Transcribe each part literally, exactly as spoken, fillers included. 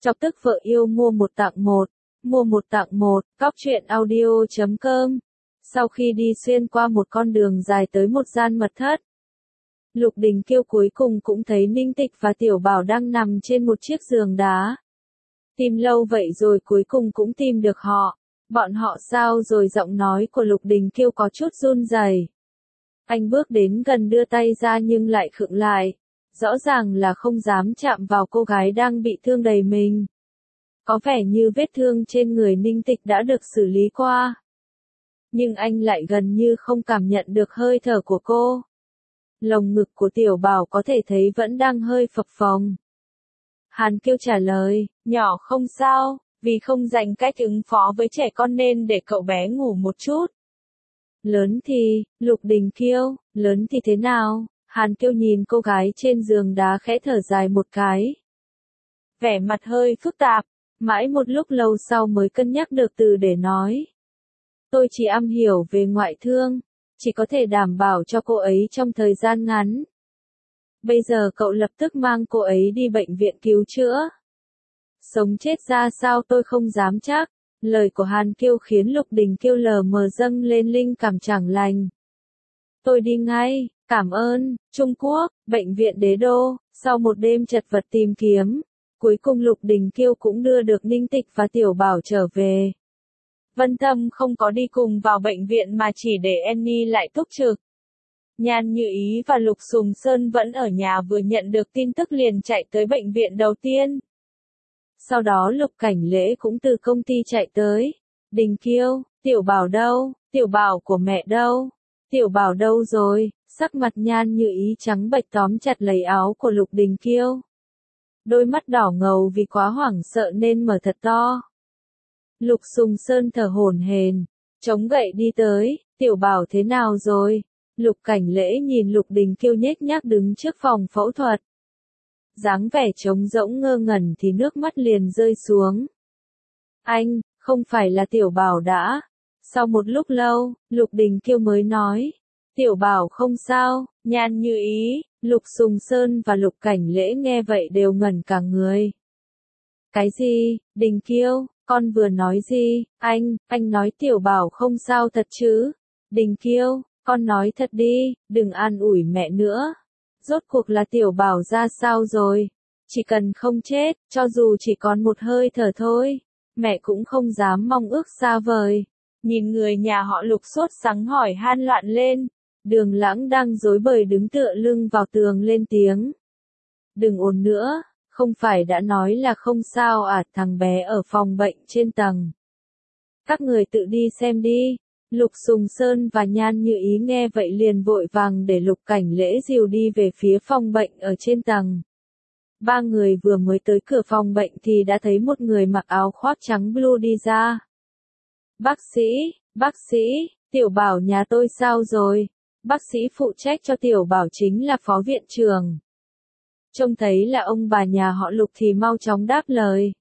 Chọc tức vợ yêu mua một tặng một, mua một tặng một, cóc truyện audio chấm com. Sau khi đi xuyên qua một con đường dài tới một gian mật thất, Lục Đình Kiêu cuối cùng cũng thấy Ninh Tịch và Tiểu Bảo đang nằm trên một chiếc giường đá. Tìm lâu vậy rồi cuối cùng cũng tìm được họ. Bọn họ sao rồi? Giọng nói của Lục Đình Kiêu có chút run rẩy. Anh bước đến gần đưa tay ra nhưng lại khựng lại. Rõ ràng là không dám chạm vào cô gái đang bị thương đầy mình. Có vẻ như vết thương trên người Ninh Tịch đã được xử lý qua. Nhưng anh lại gần như không cảm nhận được hơi thở của cô. Lồng ngực của Tiểu Bảo có thể thấy vẫn đang hơi phập phồng. Hàn Kiêu trả lời, nhỏ không sao, vì không dành cách ứng phó với trẻ con nên để cậu bé ngủ một chút. Lớn thì, Lục Đình Kiêu, lớn thì thế nào? Hàn Kiêu nhìn cô gái trên giường đá khẽ thở dài một cái. Vẻ mặt hơi phức tạp, mãi một lúc lâu sau mới cân nhắc được từ để nói. Tôi chỉ am hiểu về ngoại thương, chỉ có thể đảm bảo cho cô ấy trong thời gian ngắn. Bây giờ cậu lập tức mang cô ấy đi bệnh viện cứu chữa. Sống chết ra sao tôi không dám chắc. Lời của Hàn Kiêu khiến Lục Đình Kiêu lờ mờ dâng lên linh cảm chẳng lành. Tôi đi ngay, cảm ơn. Trung Quốc, bệnh viện Đế Đô, sau một đêm chật vật tìm kiếm, cuối cùng Lục Đình Kiêu cũng đưa được Ninh Tịch và Tiểu Bảo trở về. Vân Thâm không có đi cùng vào bệnh viện mà chỉ để Annie lại túc trực. Nhan Như Ý và Lục Sùng Sơn vẫn ở nhà, vừa nhận được tin tức liền chạy tới bệnh viện đầu tiên. Sau đó Lục Cảnh Lễ cũng từ công ty chạy tới. Đình Kiêu, Tiểu Bảo đâu? Tiểu Bảo của mẹ đâu? Tiểu Bảo đâu rồi? Sắc mặt Nhan Như Ý trắng bệch tóm chặt lấy áo của Lục Đình Kiêu. Đôi mắt đỏ ngầu vì quá hoảng sợ nên mở thật to. Lục Sùng Sơn thở hổn hển, chống gậy đi tới, Tiểu Bảo thế nào rồi? Lục Cảnh Lễ nhìn Lục Đình Kiêu nhếch nhác đứng trước phòng phẫu thuật. Dáng vẻ trống rỗng ngơ ngẩn thì nước mắt liền rơi xuống. Anh, không phải là Tiểu Bảo đã. Sau một lúc lâu, Lục Đình Kiêu mới nói. Tiểu Bảo không sao. Nhan Như Ý, Lục Sùng Sơn và Lục Cảnh Lễ nghe vậy đều ngẩn cả người. Cái gì? Đình Kiêu, con vừa nói gì? Anh, anh nói Tiểu Bảo không sao thật chứ? Đình Kiêu, con nói thật đi, đừng an ủi mẹ nữa. Rốt cuộc là Tiểu Bảo ra sao rồi? Chỉ cần không chết, cho dù chỉ còn một hơi thở thôi, mẹ cũng không dám mong ước xa vời. Nhìn người nhà họ Lục sốt sắng hỏi han loạn lên. Đường Lãng đang rối bời đứng tựa lưng vào tường lên tiếng. Đừng ồn nữa, không phải đã nói là không sao à? Thằng bé ở phòng bệnh trên tầng. Các người tự đi xem đi. Lục Sùng Sơn và Nhan Như Ý nghe vậy liền vội vàng để Lục Cảnh Lễ dìu đi về phía phòng bệnh ở trên tầng. Ba người vừa mới tới cửa phòng bệnh thì đã thấy một người mặc áo khoác trắng blue đi ra. Bác sĩ, bác sĩ, Tiểu Bảo nhà tôi sao rồi? Bác sĩ phụ trách cho Tiểu Bảo chính là phó viện trưởng. Trông thấy là ông bà nhà họ Lục thì mau chóng đáp lời.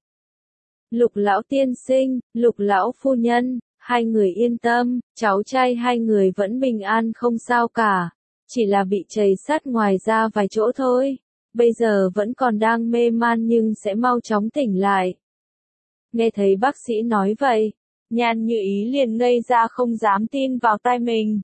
Lục lão tiên sinh, Lục lão phu nhân. Hai người yên tâm, cháu trai hai người vẫn bình an không sao cả, chỉ là bị trầy sát ngoài ra vài chỗ thôi, bây giờ vẫn còn đang mê man nhưng sẽ mau chóng tỉnh lại. Nghe thấy bác sĩ nói vậy, Nhan Như Ý liền ngây ra không dám tin vào tai mình.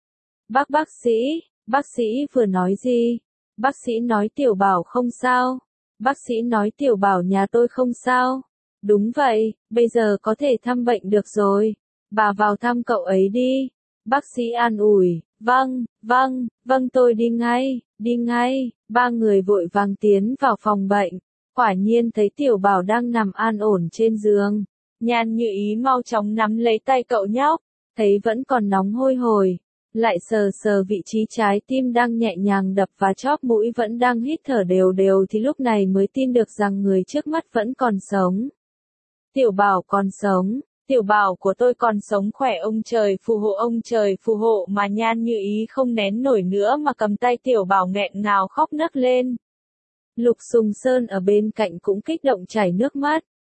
Bác bác sĩ, bác sĩ vừa nói gì? Bác sĩ nói Tiểu Bảo không sao, bác sĩ nói Tiểu Bảo nhà tôi không sao. Đúng vậy, bây giờ có thể thăm bệnh được rồi. Bà vào thăm cậu ấy đi. Bác sĩ an ủi. Vâng, vâng, vâng tôi đi ngay, đi ngay. Ba người vội vàng tiến vào phòng bệnh. Quả nhiên thấy Tiểu Bảo đang nằm an ổn trên giường. Nhan Như Ý mau chóng nắm lấy tay cậu nhóc. Thấy vẫn còn nóng hôi hổi. Lại sờ sờ vị trí trái tim đang nhẹ nhàng đập và chóp mũi vẫn đang hít thở đều đều thì lúc này mới tin được rằng người trước mắt vẫn còn sống. Tiểu Bảo còn sống. Tiểu Bảo của tôi còn sống khỏe, ông trời phù hộ, ông trời phù hộ. Mà Nhan Như Ý không nén nổi nữa mà cầm tay Tiểu Bảo nghẹn ngào khóc nấc lên. Lục Sùng Sơn ở bên cạnh cũng kích động chảy nước mắt.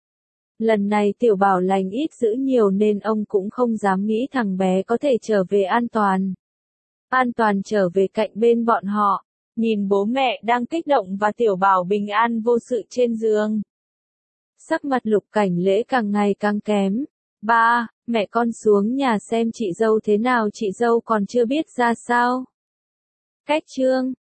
Lần này Tiểu Bảo lành ít dữ nhiều nên ông cũng không dám nghĩ thằng bé có thể trở về an toàn. An toàn trở về cạnh bên bọn họ. Nhìn bố mẹ đang kích động và Tiểu Bảo bình an vô sự trên giường. Sắc mặt Lục Cảnh Lễ càng ngày càng kém. Ba, mẹ con xuống nhà xem chị dâu thế nào, chị dâu còn chưa biết ra sao. Cách chương